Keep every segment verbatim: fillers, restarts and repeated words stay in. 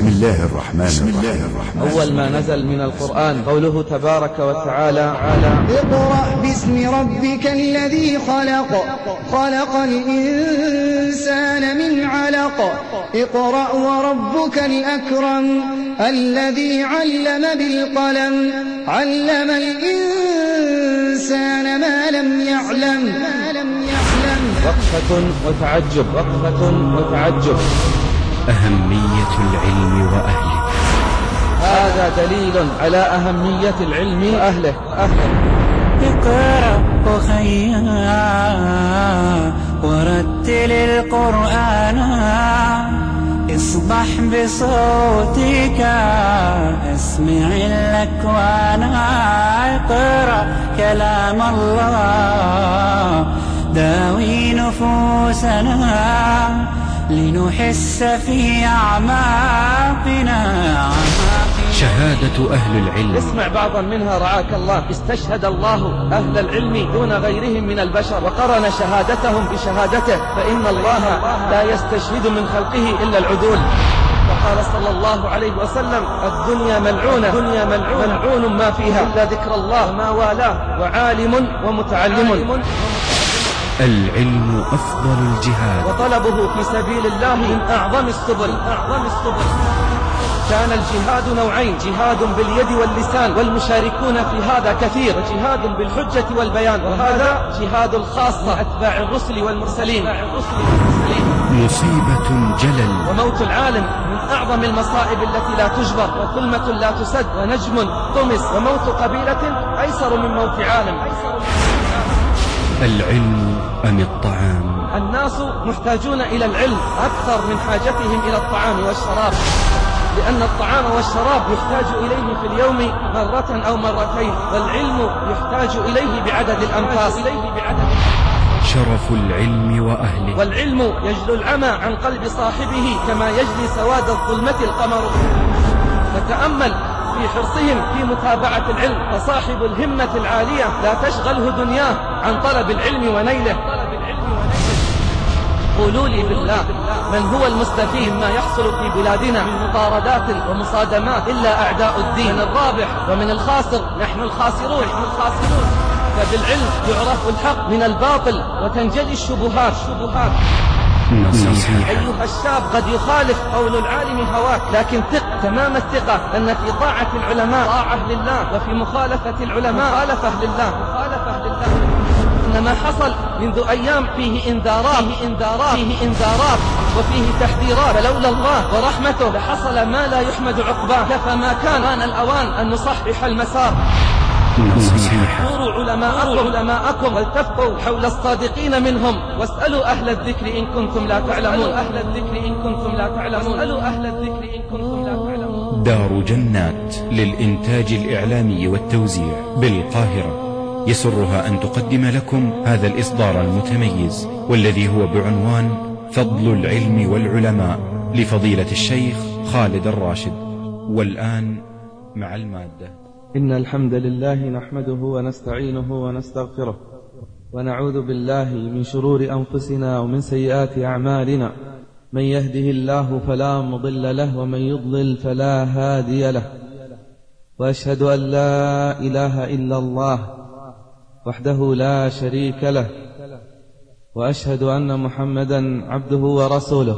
بسم الله الرحمن الرحيم. أول ما نزل من القرآن قوله تبارك وتعالى على اقرأ باسم ربك الذي خلق خلق الإنسان من علق اقرأ وربك الأكرم الذي علم بالقلم علم الإنسان ما لم يعلم وقفة وتعجب وقفة وتعجب. أهمية العلم وأهله. هذا دليل على أهمية العلم وأهله أهله. اقرأ أخيا ورتل القرآن اصبح بصوتك اسمع الأكوان اقرأ كلام الله داوي نفوسنا لنحس في أعماقنا. شهادة أهل العلم. اسمع بعضا منها رعاك الله. استشهد الله أهل العلم دون غيرهم من البشر وقرن شهادتهم بشهادته، فإن الله لا يستشهد من خلقه إلا العدول. وقال صلى الله عليه وسلم الدنيا ملعونة دنيا ملعونة ملعون ما فيها إلا ذكر الله ما والاه وعالم ومتعلم. العلم أفضل الجهاد وطلبه في سبيل الله من أعظم السبل أعظم السبل. كان الجهاد نوعين، جهاد باليد واللسان، والمشاركون في هذا كثير، وجهاد بالحجة والبيان، وهذا جهاد الخاصة أتباع الرسل والمرسلين. مصيبة جلل. وموت العالم من أعظم المصائب التي لا تجبر، وكلمة لا تسد، ونجم طمس، وموت قبيلة أيسر من موت عالم. العلم أم الطعام؟ الناس محتاجون إلى العلم أكثر من حاجتهم إلى الطعام والشراب، لأن الطعام والشراب يحتاج إليه في اليوم مرة أو مرتين، والعلم يحتاج إليه بعدد الأنفاس. شرف العلم وأهله. والعلم يجلو العمى عن قلب صاحبه كما يجلي سواد الظلمة القمر. فتأمل في حرصهم في متابعة العلم، فصاحب الهمة العالية لا تشغله دنياه عن طلب العلم ونيله. قولوا لي بالله، من هو المستفيد ما يحصل في بلادنا من مطاردات ومصادمات إلا أعداء الدين؟ من الرابح ومن الخاسر؟ نحن الخاسرون. نحن الخاسرون. فبالعلم يعرف الحق من الباطل وتنجلي الشبهات. شبهات. نصيحة. أيها الشاب، قد يخالف قول العالم هواك، لكن ثق تمام الثقة أن في طاعة العلماء طاعة لله، وفي مخالفة العلماء مخالفة لله. مخالفة لله. إن ما حصل منذ أيام فيه إنذارات فيه إنذارات فيه إنذارات وفيه تحذيرات، فلولا الله ورحمته لحصل ما لا يحمد عقباه. فما كان آن الأوان أن نصحح المسار. نصيحة. احضروا علماءكم علماءكم والتفقوا حول الصادقين منهم، واسألوا أهل الذكر إن كنتم لا تعلمون. أهل الذكر إن كنتم لا تعلمون. اسألوا أهل الذكر إن كنتم لا تعلمون. دار جنات للإنتاج الإعلامي والتوزيع بالقاهرة يسرها أن تقدم لكم هذا الإصدار المتميز، والذي هو بعنوان فضل العلم والعلماء لفضيلة الشيخ خالد الراشد. والآن مع المادة. إن الحمد لله نحمده ونستعينه ونستغفره، ونعوذ بالله من شرور أنفسنا ومن سيئات أعمالنا. من يهده الله فلا مضل له، ومن يضلل فلا هادي له. وأشهد أن لا إله إلا الله وحده لا شريك له، وأشهد أن محمدا عبده ورسوله.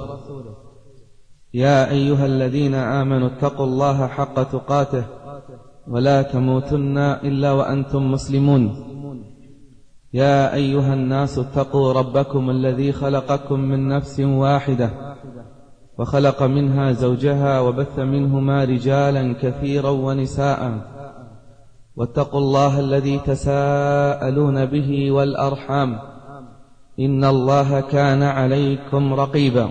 يا أيها الذين آمنوا اتقوا الله حق تقاته ولا تموتن إلا وأنتم مسلمون. يا أيها الناس اتقوا ربكم الذي خلقكم من نفس واحدة وخلق منها زوجها وبث منهما رجالا كثيرا ونساء، واتقوا الله الذي تساءلون به والأرحام إن الله كان عليكم رقيبا.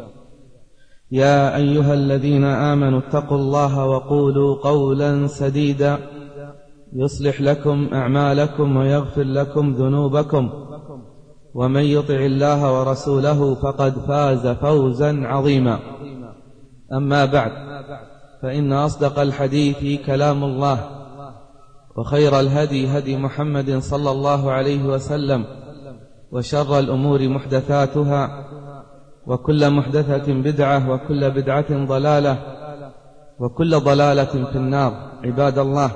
يا أيها الذين آمنوا اتقوا الله وقولوا قولا سديدا يصلح لكم أعمالكم ويغفر لكم ذنوبكم، ومن يطع الله ورسوله فقد فاز فوزا عظيما. أما بعد، فإن أصدق الحديث كلام الله، وخير الهدي هدي محمد صلى الله عليه وسلم، وشر الأمور محدثاتها، وكل محدثة بدعة، وكل بدعة ضلالة، وكل ضلالة في النار. عباد الله،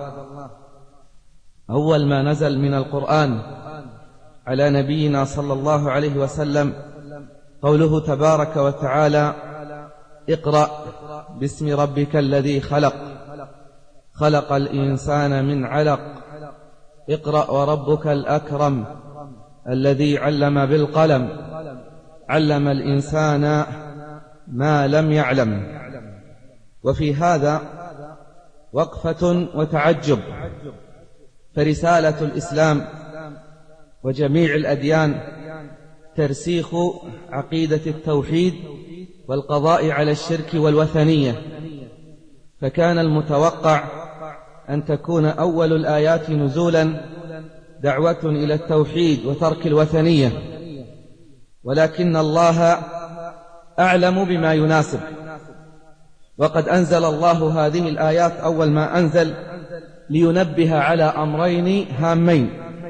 أول ما نزل من القرآن على نبينا صلى الله عليه وسلم قوله تبارك وتعالى: اقرأ باسم ربك الذي خلق خلق الإنسان من علق اقرأ وربك الأكرم الذي علم بالقلم علم الإنسان ما لم يعلم. وفي هذا وقفة وتعجب، فرسالة الإسلام وجميع الأديان ترسيخ عقيدة التوحيد والقضاء على الشرك والوثنية، فكان المتوقع أن تكون أول الآيات نزولا دعوة إلى التوحيد وترك الوثنية، ولكن الله أعلم بما يناسب، وقد أنزل الله هذه الآيات أول ما أنزل لينبه على أمرين هامين.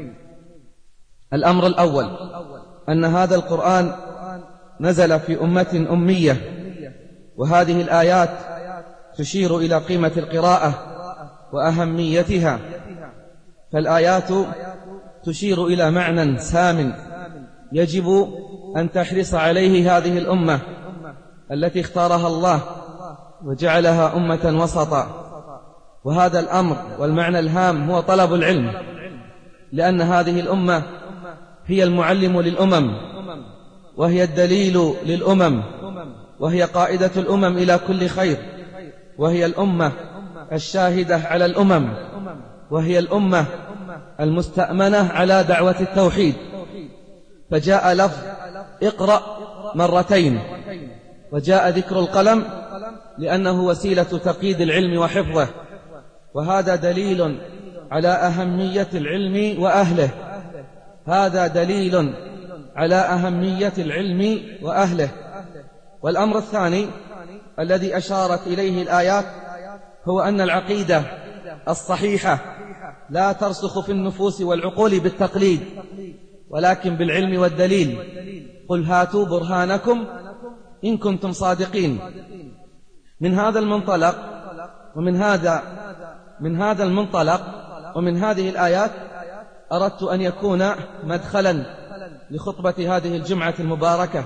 الأمر الأول أن هذا القرآن نزل في أمة أمية، وهذه الآيات تشير إلى قيمة القراءة وأهميتها، فالآيات تشير إلى معنى سام يجب أن تحرص عليه هذه الأمة التي اختارها الله وجعلها أمة وسطا. وهذا الأمر والمعنى الهام هو طلب العلم، لأن هذه الأمة هي المعلم للأمم، وهي الدليل للأمم، وهي قائدة الأمم إلى كل خير، وهي الأمة الشاهدة على الأمم، وهي الأمة المستأمنة على دعوة التوحيد. فجاء لفظ اقرأ مرتين، وجاء ذكر القلم لأنه وسيلة تقييد العلم وحفظه، وهذا دليل على أهمية العلم وأهله هذا دليل على أهمية العلم وأهله. والأمر الثاني الذي أشارت إليه الآيات هو أن العقيدة الصحيحة لا ترسخ في النفوس والعقول بالتقليد، ولكن بالعلم والدليل. قل هاتوا برهانكم إن كنتم صادقين. من هذا المنطلق ومن هذا من هذا المنطلق ومن هذه الآيات أردت أن يكون مدخلا لخطبة هذه الجمعة المباركة.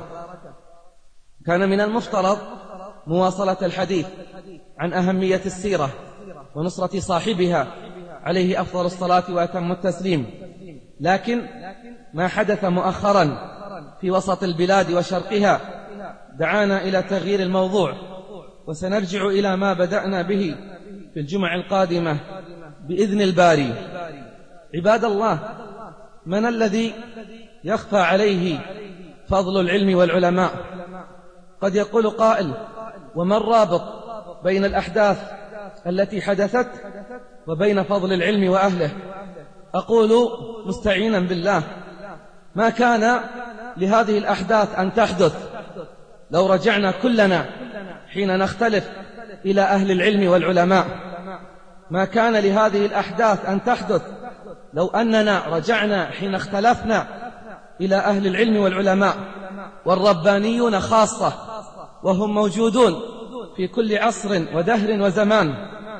كان من المفترض مواصلة الحديث عن أهمية السيرة ونصرة صاحبها عليه أفضل الصلاة وأتم التسليم، لكن ما حدث مؤخرا في وسط البلاد وشرقها دعانا إلى تغيير الموضوع، وسنرجع إلى ما بدأنا به في الجمعة القادمة بإذن الباري. عباد الله، من الذي يخفى عليه فضل العلم والعلماء؟ قد يقول قائل: وما الرابط بين الأحداث التي حدثت وبين فضل العلم وأهله؟ أقول مستعينا بالله: ما كان لهذه الأحداث أن تحدث لو رجعنا كلنا حين نختلف إلى أهل العلم والعلماء. ما كان لهذه الأحداث أن تحدث لو أننا رجعنا حين اختلفنا إلى أهل العلم والعلماء، والربانيون خاصة، وهم موجودون في كل عصر ودهر وزمان.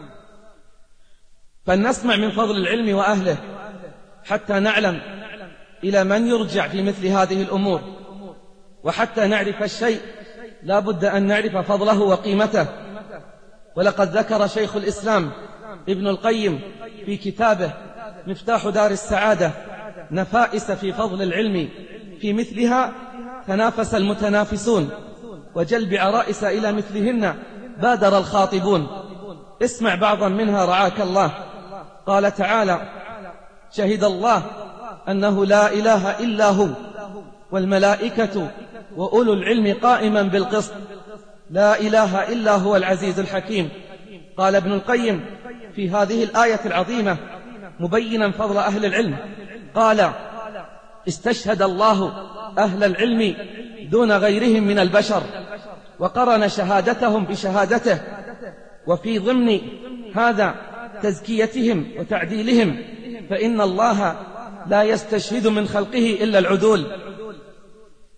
فلنسمع من فضل العلم وأهله حتى نعلم إلى من يرجع في مثل هذه الأمور، وحتى نعرف الشيء لا بد أن نعرف فضله وقيمته. ولقد ذكر شيخ الإسلام ابن القيم في كتابه مفتاح دار السعادة نفائس في فضل العلم، في مثلها تنافس المتنافسون، وجلب عرائس إلى مثلهن بادر الخاطبون. اسمع بعضا منها رعاك الله. قال تعالى: شهد الله أنه لا إله إلا هو والملائكة وأولو العلم قائما بالقسط لا إله إلا هو العزيز الحكيم. قال ابن القيم في هذه الآية العظيمة مبينا فضل أهل العلم، قال: استشهد الله أهل العلم دون غيرهم من البشر، وقرن شهادتهم بشهادته، وفي ضمن هذا تزكيتهم وتعديلهم، فإن الله لا يستشهد من خلقه إلا العدول.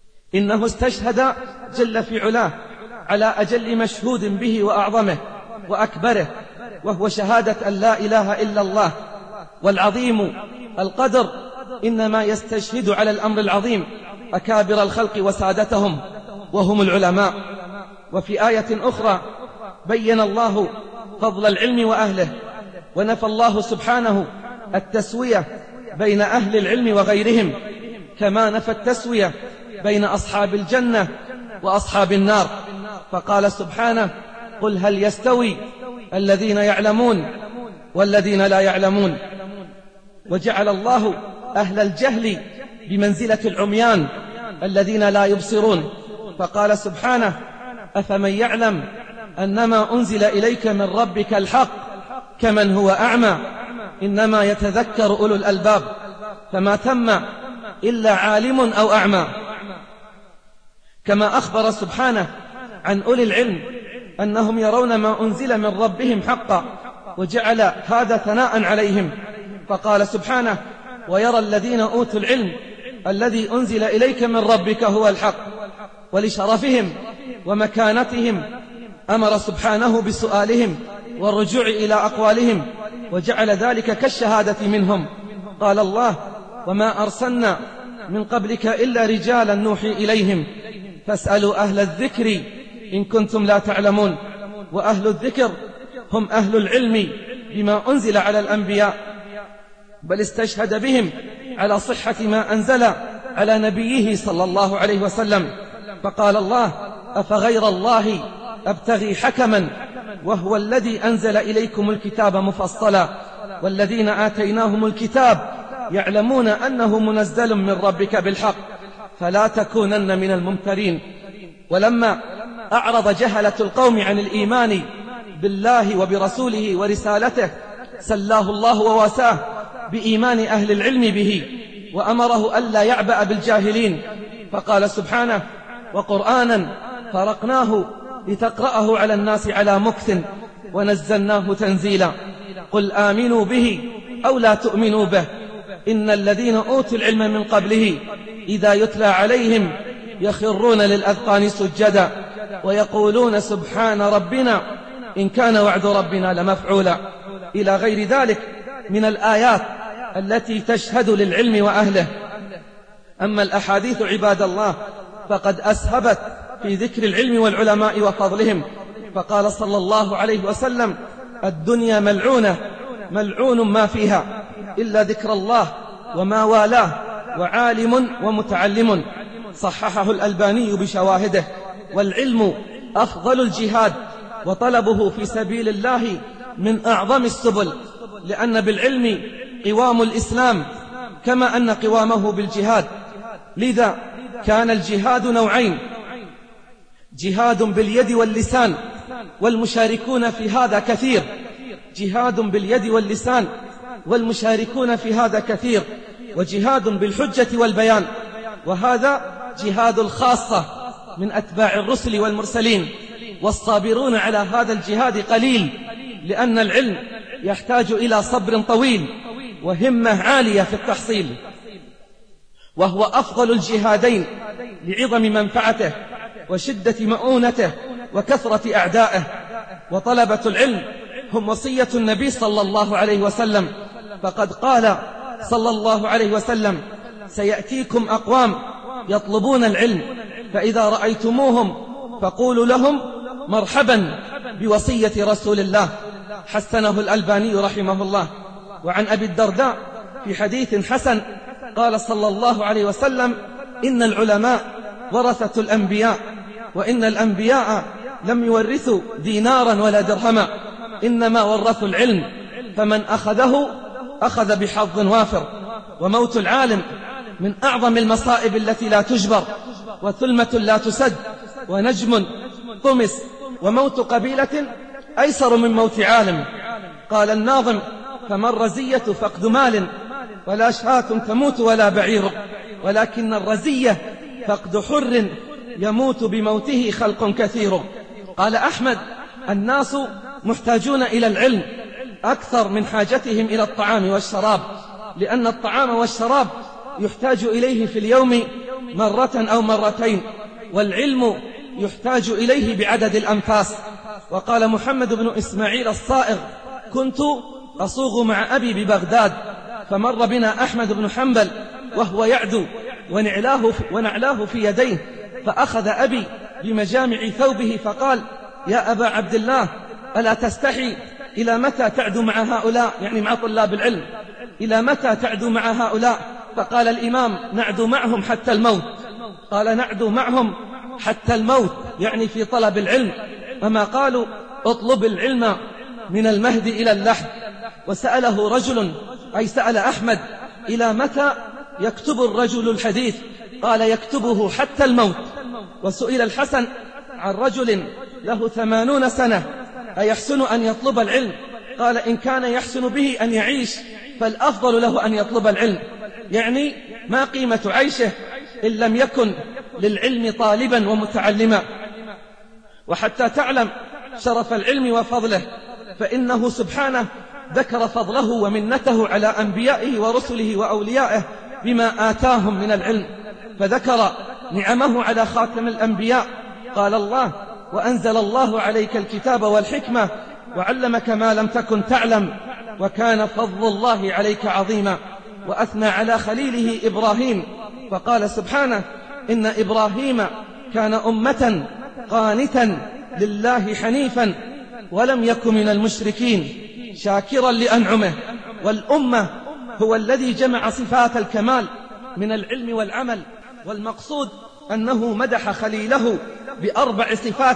إنه استشهد جل في علاه على أجل مشهود به وأعظمه، وأكبره، وهو شهادة أن لا إله إلا الله. والعظيم القدر إنما يستشهد على الأمر العظيم أكابر الخلق وسادتهم وهم العلماء. وفي آية أخرى بين الله فضل العلم وأهله، ونفى الله سبحانه التسوية بين أهل العلم وغيرهم، كما نفى التسوية بين أصحاب الجنة وأصحاب النار، فقال سبحانه: قل هل يستوي الذين يعلمون والذين لا يعلمون. وجعل الله أهل الجهل بمنزلة العميان الذين لا يبصرون، فقال سبحانه: أفمن يعلم أنما أنزل إليك من ربك الحق كمن هو أعمى إنما يتذكر أولو الألباب، فما ثم إلا عالم أو أعمى. كما أخبر سبحانه عن أولي العلم أنهم يرون ما أنزل من ربهم حقا، وجعل هذا ثناء عليهم، فقال سبحانه: ويرى الذين أوتوا العلم الذي أنزل إليك من ربك هو الحق. ولشرفهم ومكانتهم أمر سبحانه بسؤالهم والرجوع إلى أقوالهم، وجعل ذلك كالشهادة منهم. قال الله: وما أرسلنا من قبلك إلا رجالا نوحي إليهم فاسألوا أهل الذكر إن كنتم لا تعلمون. وأهل الذكر هم أهل العلم بما أنزل على الأنبياء، بل استشهد بهم على صحة ما أنزل على نبيه صلى الله عليه وسلم، فقال الله: أفغير الله أبتغي حكما وهو الذي أنزل إليكم الكتاب مفصلا والذين آتيناهم الكتاب يعلمون أنه منزل من ربك بالحق فلا تكونن من الممترين. ولما أعرض جهلة القوم عن الإيمان بالله وبرسوله ورسالته سلاه الله وواساه بإيمان أهل العلم به، وأمره ألا يعبأ بالجاهلين، فقال سبحانه: وقرآنا فرقناه لتقرأه على الناس على مكث ونزلناه تنزيلا. قل آمنوا به أو لا تؤمنوا به إن الذين أوتوا العلم من قبله إذا يتلى عليهم يخرون للأذقان سجدا ويقولون سبحان ربنا إن كان وعد ربنا لمفعولا، إلى غير ذلك من الآيات التي تشهد للعلم وأهله. أما الأحاديث عباد الله فقد أسهبت في ذكر العلم والعلماء وفضلهم، فقال صلى الله عليه وسلم: الدنيا ملعونة ملعون ما فيها إلا ذكر الله وما والاه وعالم ومتعلم. صححه الألباني بشواهده. والعلم أفضل الجهاد، وطلبه في سبيل الله من أعظم السبل، لأن بالعلم قوام الإسلام كما أن قوامه بالجهاد. لذا كان الجهاد نوعين: جهاد باليد واللسان، والمشاركون في هذا كثير، جهاد باليد واللسان والمشاركون في هذا كثير، وجهاد بالحجة والبيان، وهذا جهاد الخاصة من أتباع الرسل والمرسلين. والصابرون على هذا الجهاد قليل، لأن العلم يحتاج إلى صبر طويل وهمة عالية في التحصيل، وهو أفضل الجهادين لعظم منفعته وشدة مؤونته وكثرة أعدائه. وطلبة العلم هم وصية النبي صلى الله عليه وسلم، فقد قال صلى الله عليه وسلم: سيأتيكم أقوام يطلبون العلم فإذا رأيتموهم فقولوا لهم مرحبا بوصية رسول الله. حسنه الألباني رحمه الله. وعن أبي الدرداء في حديث حسن قال صلى الله عليه وسلم: إن العلماء ورثة الأنبياء، وإن الأنبياء لم يورثوا دينارا ولا درهما، إنما ورثوا العلم، فمن أخذه أخذ بحظ وافر. وموت العالم من أعظم المصائب التي لا تجبر، وثلمة لا تسد، ونجم طمس، وموت قبيلة أيسر من موت عالم. قال الناظم: فما الرزية فقد مال ولا شاة تموت ولا بعير، ولكن الرزية فقد حر يموت بموته خلق كثير. قال أحمد: الناس محتاجون إلى العلم أكثر من حاجتهم إلى الطعام والشراب، لأن الطعام والشراب يحتاج إليه في اليوم مرة أو مرتين، والعلم يحتاج إليه بعدد الأنفاس. وقال محمد بن إسماعيل الصائغ: كنت أصوغ مع أبي ببغداد، فمر بنا أحمد بن حنبل وهو يعدو ونعلاه في, ونعلاه في يديه، فأخذ أبي بمجامع ثوبه فقال: يا أبا عبد الله، ألا تستحي؟ إلى متى تعدو مع هؤلاء؟ يعني مع طلاب العلم. إلى متى تعدو مع هؤلاء؟ فقال الإمام: نعدو معهم حتى الموت. قال: نعدو معهم حتى الموت، يعني في طلب العلم. أما قالوا: اطلب العلم من المهد إلى اللحد. وسأله رجل، أي سأل أحمد: إلى متى يكتب الرجل الحديث؟ قال: يكتبه حتى الموت. وسئل الحسن عن رجل له ثمانون سنة: أيحسن أن يطلب العلم؟ قال: إن كان يحسن به أن يعيش فالأفضل له أن يطلب العلم. يعني ما قيمة عيشه إن لم يكن للعلم طالبا ومتعلما. وحتى تعلم شرف العلم وفضله، فإنه سبحانه ذكر فضله ومنته على أنبيائه ورسله وأوليائه بما آتاهم من العلم، فذكر نعمه على خاتم الأنبياء. قال الله: وأنزل الله عليك الكتاب والحكمة وعلمك ما لم تكن تعلم وكان فضل الله عليك عظيما. وأثنى على خليله إبراهيم فقال سبحانه: إن إبراهيم كان أمة قانتا لله حنيفا ولم يكن من المشركين شاكرا لأنعمه. والأمة هو الذي جمع صفات الكمال من العلم والعمل، والمقصود أنه مدح خليله بأربع صفات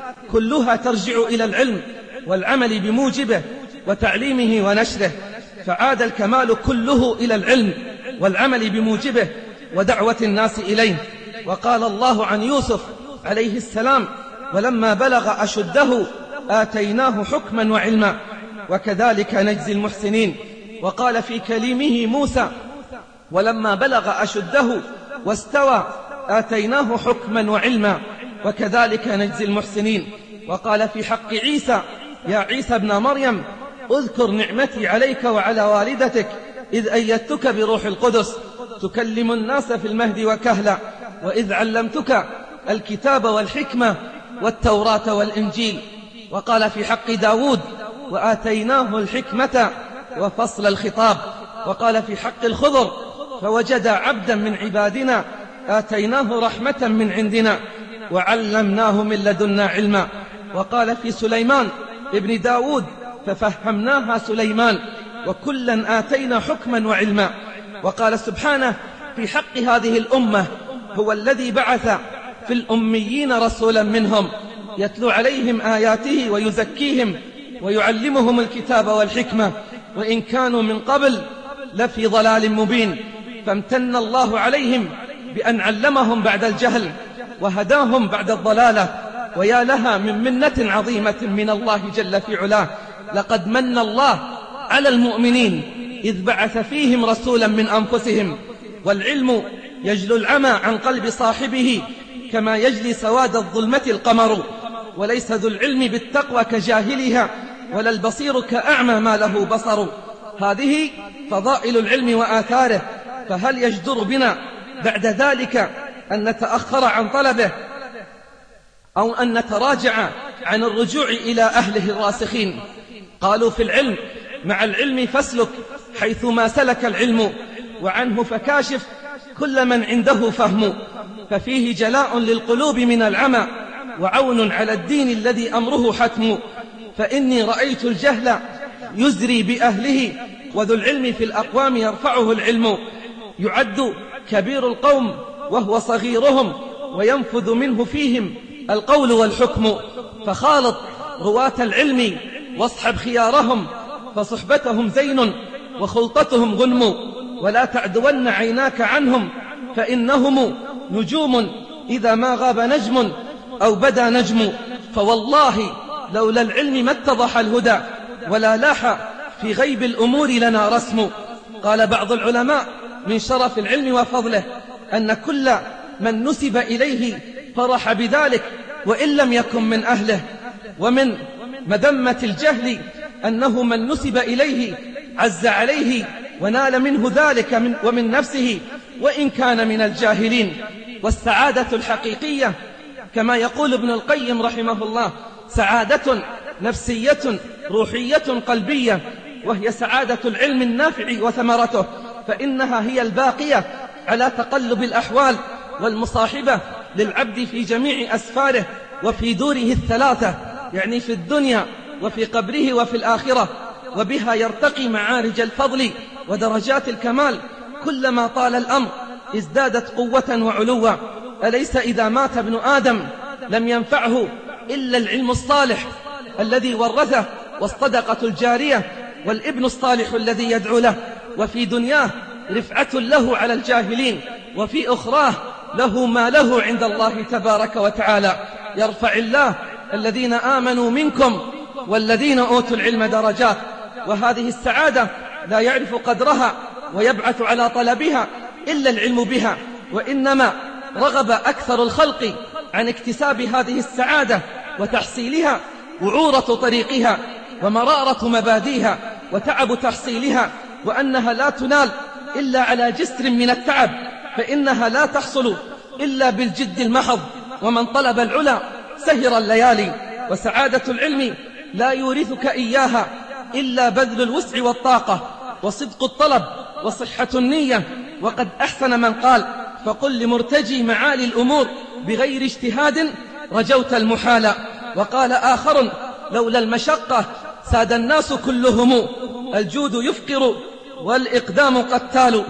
كلها ترجع إلى العلم والعمل بموجبه وتعليمه ونشره، فعاد الكمال كله إلى العلم والعمل بموجبه ودعوة الناس إليه. وقال الله عن يوسف عليه السلام: ولما بلغ أشده آتيناه حكما وعلما وكذلك نجزي المحسنين. وقال في كليمه موسى: ولما بلغ أشده واستوى آتيناه حكما وعلما وكذلك نجزي المحسنين. وقال في حق عيسى: يا عيسى ابن مريم، اذكر نعمتي عليك وعلى والدتك إذ أيدتك بروح القدس تكلم الناس في المهد وكهلا، وإذ علمتك الكتاب والحكمة والتوراة والإنجيل. وقال في حق داود: وآتيناه الحكمة وفصل الخطاب. وقال في حق الخضر: فوجد عبدا من عبادنا آتيناه رحمة من عندنا وعلمناه من لدنا علما. وقال في سليمان ابن داود: ففهمناها سليمان وكلا آتينا حكما وعلما. وقال سبحانه في حق هذه الأمة: هو الذي بعث في الأميين رسولا منهم يتلو عليهم آياته ويزكيهم ويعلمهم الكتاب والحكمة وإن كانوا من قبل لفي ضلال مبين. فامتن الله عليهم بأن علمهم بعد الجهل وهداهم بعد الضلالة، ويا لها من منة عظيمة من الله جل في علاه. لقد من الله على المؤمنين إذ بعث فيهم رسولا من أنفسهم. والعلم يجلو العمى عن قلب صاحبه كما يجلي سواد الظلمة القمر، وليس ذو العلم بالتقوى كجاهلها ولا البصير كأعمى ما له بصر. هذه فضائل العلم وآثاره، فهل يجدر بنا بعد ذلك أن نتأخر عن طلبه أو أن نتراجع عن الرجوع إلى أهله الراسخين؟ قالوا في العلم: مع العلم فاسلك حيثما سلك العلم، وعنه فكاشف كل من عنده فهم، ففيه جلاء للقلوب من العمى وعون على الدين الذي أمره حتم. فإني رأيت الجهل يزري بأهله وذو العلم في الأقوام يرفعه العلم. يعد كبير القوم وهو صغيرهم وينفذ منه فيهم القول والحكم. فخالط رواة العلم واصحب خيارهم، فصحبتهم زين وخلطتهم غنم. ولا تعدون عيناك عنهم فإنهم نجوم إذا ما غاب نجم أو بدا نجم. فوالله لولا العلم ما اتضح الهدى ولا لاح في غيب الأمور لنا رسم. قال بعض العلماء من شرف العلم وفضله أن كل من نسب إليه فرح بذلك وإن لم يكن من أهله. ومن مذمة الجهل أنه من نسب إليه عز عليه ونال منه ذلك من ومن نفسه وإن كان من الجاهلين. والسعادة الحقيقية كما يقول ابن القيم رحمه الله: سعادة نفسية روحية قلبية، وهي سعادة العلم النافع وثمرته، فإنها هي الباقية على تقلب الأحوال والمصاحبة للعبد في جميع أسفاره وفي دوره الثلاثة، يعني في الدنيا وفي قبره وفي الآخرة، وبها يرتقي معارج الفضل ودرجات الكمال. كلما طال الأمر ازدادت قوة وعلوا. أليس إذا مات ابن آدم لم ينفعه إلا العلم الصالح الذي ورثه والصدقة الجارية والابن الصالح الذي يدعو له؟ وفي دنياه رفعة له على الجاهلين، وفي أخراه له ما له عند الله تبارك وتعالى. يرفع الله الذين آمنوا منكم والذين أوتوا العلم درجات. وهذه السعادة لا يعرف قدرها ويبعث على طلبها إلا العلم بها، وإنما رغب أكثر الخلق عن اكتساب هذه السعادة وتحصيلها وعورة طريقها ومرارة مباديها وتعب تحصيلها، وأنها لا تنال إلا على جسر من التعب، فإنها لا تحصل إلا بالجد المحض. ومن طلب العلا سهر الليالي. وسعادة العلم لا يورثك إياها إلا بذل الوسع والطاقة وصدق الطلب وصحة النية. وقد أحسن من قال: فقل لمرتجي معالي الأمور بغير اجتهاد رجوت المحال. وقال آخر: لولا المشقة ساد الناس كلهم، الجود يفقر والإقدام قتال.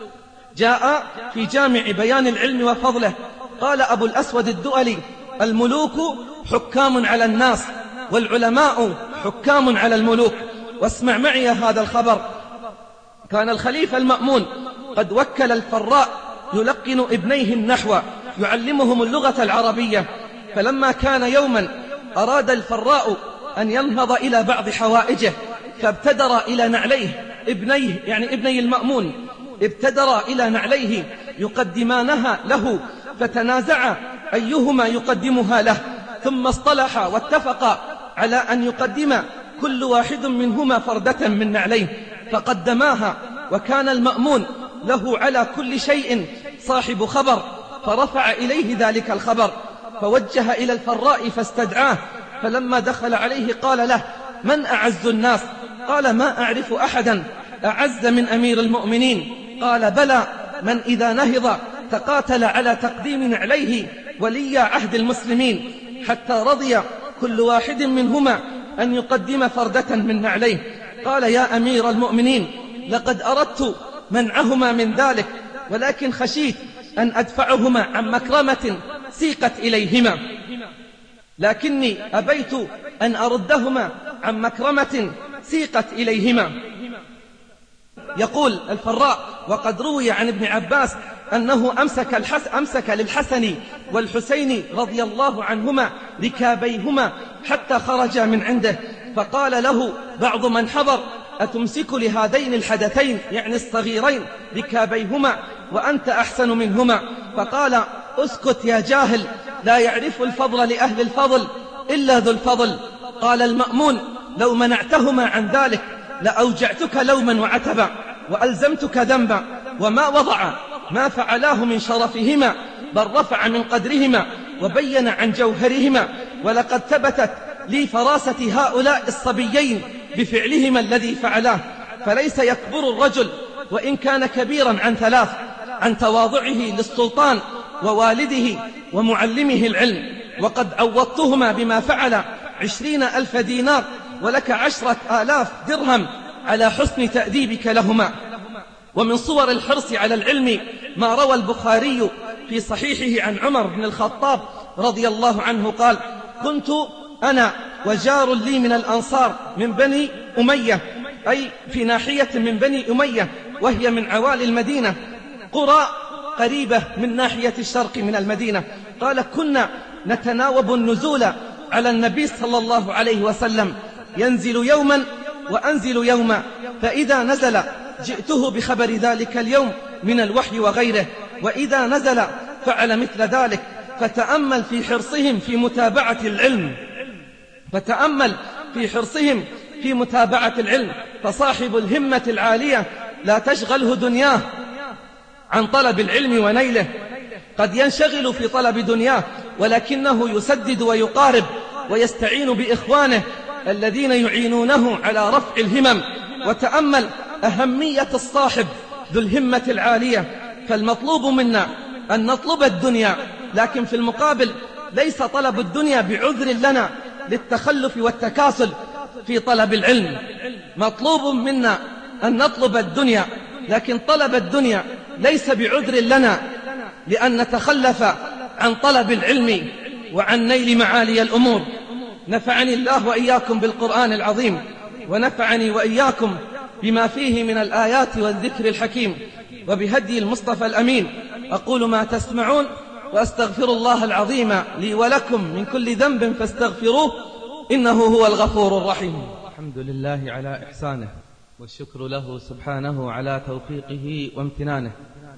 جاء في جامع بيان العلم وفضله قال أبو الأسود الدؤلي: الملوك حكام على الناس والعلماء حكام على الملوك. واسمع معي هذا الخبر. كان الخليفة المأمون قد وكل الفراء يلقن ابنيه النحو، يعلمهم اللغة العربية. فلما كان يوما أراد الفراء أن ينهض إلى بعض حوائجه، فابتدر إلى نعليه ابنيه، يعني ابني المأمون، ابتدر إلى نعليه يقدمانها له، فتنازع أيهما يقدمها له، ثم اصطلحا واتفقا على أن يقدم كل واحد منهما فردة من نعليه، فقدماها. وكان المأمون له على كل شيء صاحب خبر، فرفع إليه ذلك الخبر، فوجه إلى الفراء فاستدعاه. فلما دخل عليه قال له: من أعز الناس؟ قال: ما أعرف أحدا أعز من أمير المؤمنين. قال: بلى، من إذا نهض تقاتل على تقديم نعليه ولي عهد المسلمين، حتى رضي كل واحد منهما أن يقدم فردة من نعليه. قال: يا أمير المؤمنين، لقد أردت منعهما من ذلك، ولكن خشيت أن أدفعهما عن مكرمة سيقت إليهما، لكني أبيت أن أردهما عن مكرمة سيقت إليهما. يقول الفراء: وقد روي عن ابن عباس أنه أمسك, الحس أمسك للحسن والحسين رضي الله عنهما ركابيهما حتى خرج من عنده، فقال له بعض من حضر: أتمسك لهذين الحدثين، يعني الصغيرين، ركابيهما وأنت أحسن منهما؟ فقال: أسكت يا جاهل، لا يعرف الفضل لأهل الفضل إلا ذو الفضل. قال المأمون: لو منعتهما عن ذلك لأوجعتك لوما وعتبا وألزمتك ذنبا، وما وضع ما فعلاه من شرفهما، بل رفع من قدرهما وبين عن جوهرهما. ولقد ثبتت لي فراسة هؤلاء الصبيين بفعلهما الذي فعلاه. فليس يكبر الرجل وإن كان كبيرا عن ثلاث: عن تواضعه للسلطان ووالده ومعلمه العلم. وقد عوضتهما بما فعل عشرين ألف دينار ولك عشرة آلاف درهم على حسن تأديبك لهما. ومن صور الحرص على العلم ما روى البخاري في صحيحه عن عمر بن الخطاب رضي الله عنه قال: كنت أنا وجار لي من الأنصار من بني أمية، أي في ناحية من بني أمية وهي من عوالي المدينة، قرى قريبة من ناحية الشرق من المدينة. قال: كنا نتناوب النزول على النبي صلى الله عليه وسلم، ينزل يوما وأنزل يوما، فإذا نزل جئته بخبر ذلك اليوم من الوحي وغيره، وإذا نزل فعل مثل ذلك. فتأمل في حرصهم في متابعة العلم فتأمل في حرصهم في متابعة العلم فصاحب الهمة العالية لا تشغله دنياه عن طلب العلم ونيله. قد ينشغل في طلب دنياه ولكنه يسدد ويقارب ويستعين بإخوانه الذين يعينونه على رفع الهمم. وتأمل أهمية الصاحب ذو الهمة العالية. فالمطلوب منا أن نطلب الدنيا، لكن في المقابل ليس طلب الدنيا بعذر لنا للتخلف والتكاسل في طلب العلم. مطلوب منا أن نطلب الدنيا، لكن طلب الدنيا ليس بعذر لنا لأن نتخلف عن طلب العلم وعن نيل معالي الأمور. نفعني الله وإياكم بالقرآن العظيم، ونفعني وإياكم بما فيه من الآيات والذكر الحكيم، وبهدي المصطفى الأمين. أقول ما تسمعون، وأستغفر الله العظيم لي ولكم من كل ذنب فاستغفروه إنه هو الغفور الرحيم. الحمد لله على إحسانه، والشكر له سبحانه على توفيقه وامتنانه.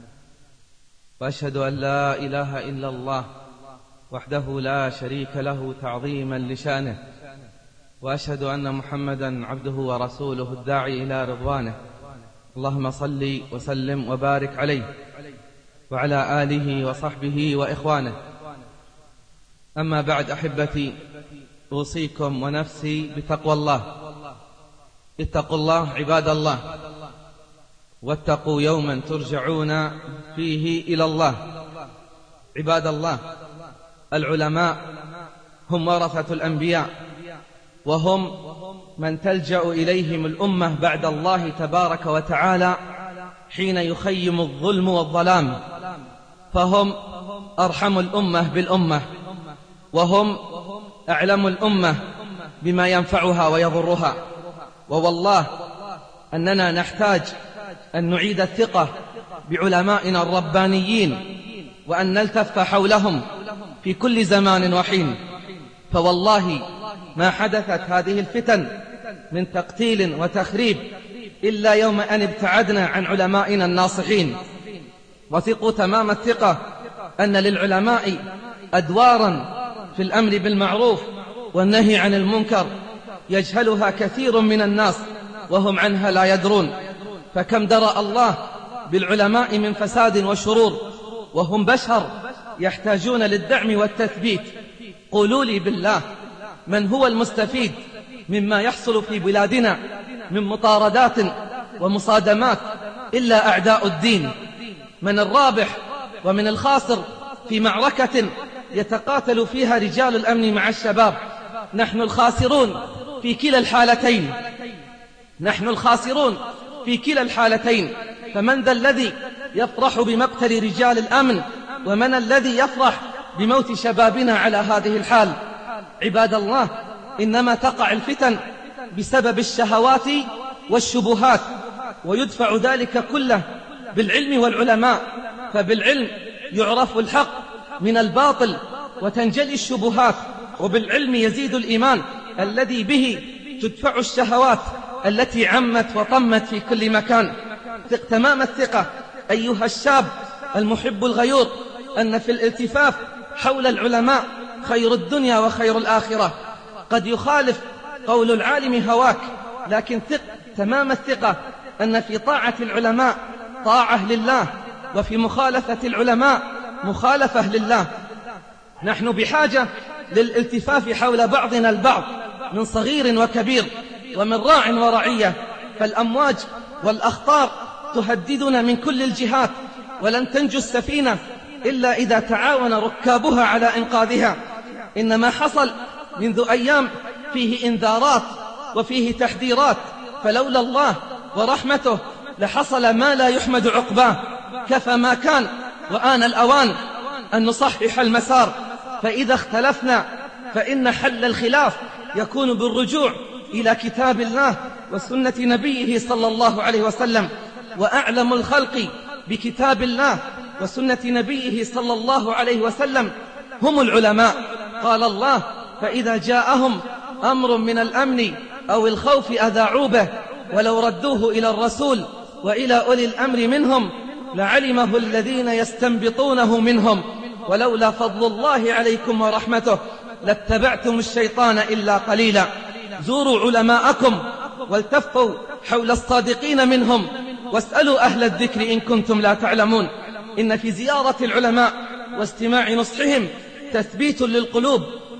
وأشهد أن لا إله إلا الله وحده لا شريك له تعظيما لشأنه، وأشهد أن محمدا عبده ورسوله الداعي إلى رضوانه. اللهم صل وسلم وبارك عليه وعلى آله وصحبه وإخوانه. أما بعد أحبتي، أوصيكم ونفسي بتقوى الله. اتقوا الله عباد الله، واتقوا يوما ترجعون فيه إلى الله. عباد الله، العلماء هم ورثة الأنبياء، وهم من تلجأ إليهم الأمة بعد الله تبارك وتعالى حين يخيم الظلم والظلام. فهم أرحم الأمة بالأمة، وهم أعلم الأمة بما ينفعها ويضرها. ووالله أننا نحتاج أن نعيد الثقة بعلمائنا الربانيين، وأن نلتف حولهم في كل زمان وحين. فوالله ما حدثت هذه الفتن من تقتيل وتخريب إلا يوم أن ابتعدنا عن علمائنا الناصحين. وثقوا تمام الثقة أن للعلماء أدوارا في الأمر بالمعروف والنهي عن المنكر يجهلها كثير من الناس وهم عنها لا يدرون. فكم درأ الله بالعلماء من فساد وشرور، وهم بشر يحتاجون للدعم والتثبيت. قولوا لي بالله، من هو المستفيد مما يحصل في بلادنا من مطاردات ومصادمات إلا أعداء الدين؟ من الرابح ومن الخاسر في معركة يتقاتل فيها رجال الأمن مع الشباب؟ نحن الخاسرون في كلا الحالتين، نحن الخاسرون في كلا الحالتين. فمن ذا الذي يفرح بمقتل رجال الأمن، ومن الذي يفرح بموت شبابنا على هذه الحال؟ عباد الله، إنما تقع الفتن بسبب الشهوات والشبهات، ويدفع ذلك كله بالعلم والعلماء. فبالعلم يعرف الحق من الباطل وتنجلي الشبهات، وبالعلم يزيد الإيمان الذي به تدفع الشهوات التي عمت وطمت في كل مكان. ثق تمام الثقة أيها الشاب المحب الغيور أن في الالتفاف حول العلماء خير الدنيا وخير الآخرة. قد يخالف قول العالم هواك، لكن ثق تمام الثقة أن في طاعة العلماء طاعة لله، وفي مخالفة العلماء مخالفة لله. نحن بحاجة للالتفاف حول بعضنا البعض من صغير وكبير، ومن راع ورعية. فالأمواج والأخطار تهددنا من كل الجهات، ولن تنجو السفينة إلا إذا تعاون ركابها على إنقاذها. إنما حصل منذ أيام فيه إنذارات وفيه تحذيرات، فلولا الله ورحمته لحصل ما لا يحمد عقباه. كفى ما كان، وآن الأوان أن نصحح المسار. فإذا اختلفنا فإن حل الخلاف يكون بالرجوع إلى كتاب الله وسنة نبيه صلى الله عليه وسلم. وأعلم الخلق بكتاب الله وسنة نبيه صلى الله عليه وسلم هم العلماء. قال الله: فإذا جاءهم أمر من الأمن أو الخوف أذاعوا به ولو ردوه إلى الرسول وإلى أولي الأمر منهم لعلمه الذين يستنبطونه منهم ولولا فضل الله عليكم ورحمته لاتبعتم الشيطان إلا قليلا. زوروا علماءكم والتفوا حول الصادقين منهم، واسألوا أهل الذكر إن كنتم لا تعلمون. إن في زيارة العلماء واستماع نصحهم تثبيت للقلوب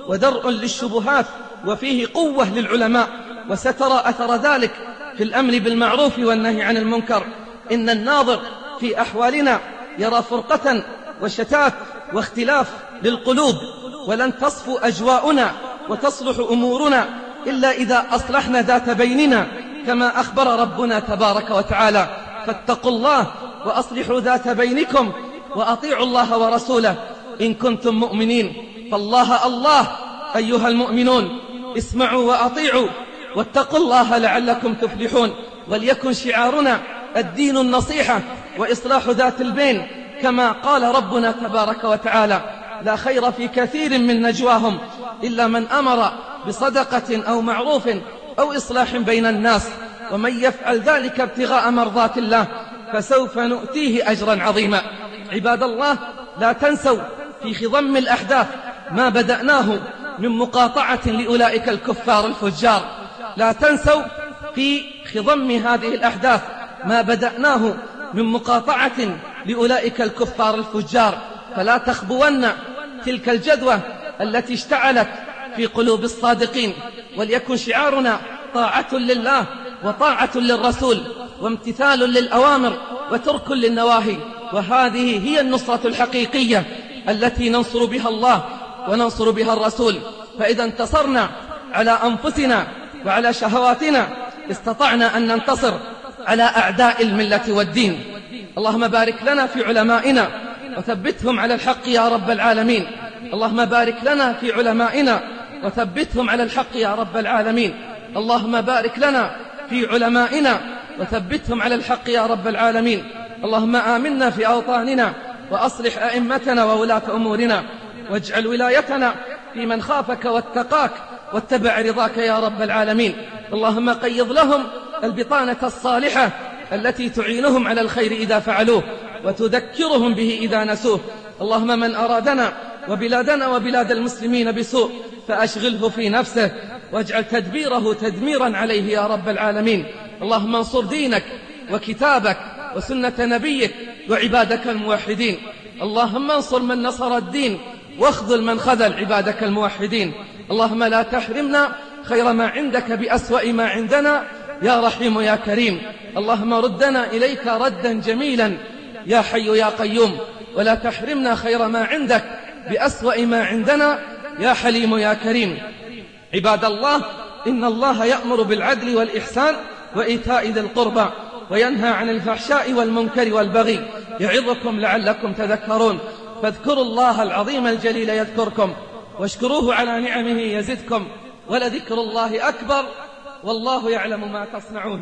ودرء للشبهات، وفيه قوة للعلماء. وسترى أثر ذلك في الأمر بالمعروف والنهي عن المنكر. إن الناظر في أحوالنا يرى فرقة وشتات واختلاف للقلوب، ولن تصفو أجواؤنا وتصلح أمورنا إلا إذا أصلحنا ذات بيننا، كما أخبر ربنا تبارك وتعالى: فاتقوا الله وأصلحوا ذات بينكم وأطيعوا الله ورسوله إن كنتم مؤمنين. فالله الله أيها المؤمنون، اسمعوا وأطيعوا واتقوا الله لعلكم تفلحون. وليكن شعارنا الدين النصيحة وإصلاح ذات البين، كما قال ربنا تبارك وتعالى: لا خير في كثير من نجواهم إلا من أمر بصدقة أو معروف أو إصلاح بين الناس، ومن يفعل ذلك ابتغاء مرضات الله فسوف نؤتيه أجرا عظيما. عباد الله، لا تنسوا في خضم الأحداث ما بدأناه من مقاطعة لأولئك الكفار الفجار. لا تنسوا في خضم هذه الأحداث ما بدأناه من مقاطعة لأولئك الكفار الفجار، فلا تخبون تلك الجدوى التي اشتعلت في قلوب الصادقين. وليكن شعارنا طاعة لله وطاعة للرسول وامتثال للأوامر وترك للنواهي. وهذه هي النصرة الحقيقية التي ننصر بها الله وننصر بها الرسول. فإذا انتصرنا على أنفسنا وعلى شهواتنا استطعنا أن ننتصر على أعداء الملة والدين. اللهم بارك لنا في علمائنا وثبتهم على الحق يا رب العالمين. اللهم بارك لنا في علمائنا وثبتهم على الحق يا رب العالمين. اللهم بارك لنا في علمائنا وثبتهم على الحق يا رب العالمين. اللهم آمنا في أوطاننا وأصلح أئمتنا وولاة أمورنا، واجعل ولايتنا في من خافك واتقاك واتبع رضاك يا رب العالمين. اللهم قيض لهم البطانة الصالحة التي تعينهم على الخير إذا فعلوه وتذكرهم به إذا نسوه. اللهم من أرادنا وبلادنا وبلاد المسلمين بسوء فأشغله في نفسه واجعل تدبيره تدميرا عليه يا رب العالمين. اللهم انصر دينك وكتابك وسنة نبيك وعبادك الموحدين. اللهم انصر من نصر الدين واخذل من خذل عبادك الموحدين. اللهم لا تحرمنا خير ما عندك بأسوأ ما عندنا يا رحيم يا كريم. اللهم ردنا إليك ردا جميلا يا حي يا قيوم، ولا تحرمنا خير ما عندك بأسوأ ما عندنا يا حليم يا كريم. عباد الله، إن الله يأمر بالعدل والإحسان وإيتاء ذي القربى وينهى عن الفحشاء والمنكر والبغي يعظكم لعلكم تذكرون. فاذكروا الله العظيم الجليل يذكركم، واشكروه على نعمه يزدكم، ولذكر الله أكبر والله يعلم ما تصنعون.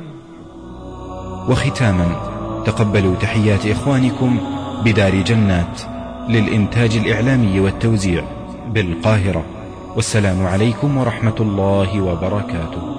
وختاما، تقبلوا تحيات إخوانكم بدار جنات للإنتاج الإعلامي والتوزيع بالقاهرة، والسلام عليكم ورحمة الله وبركاته.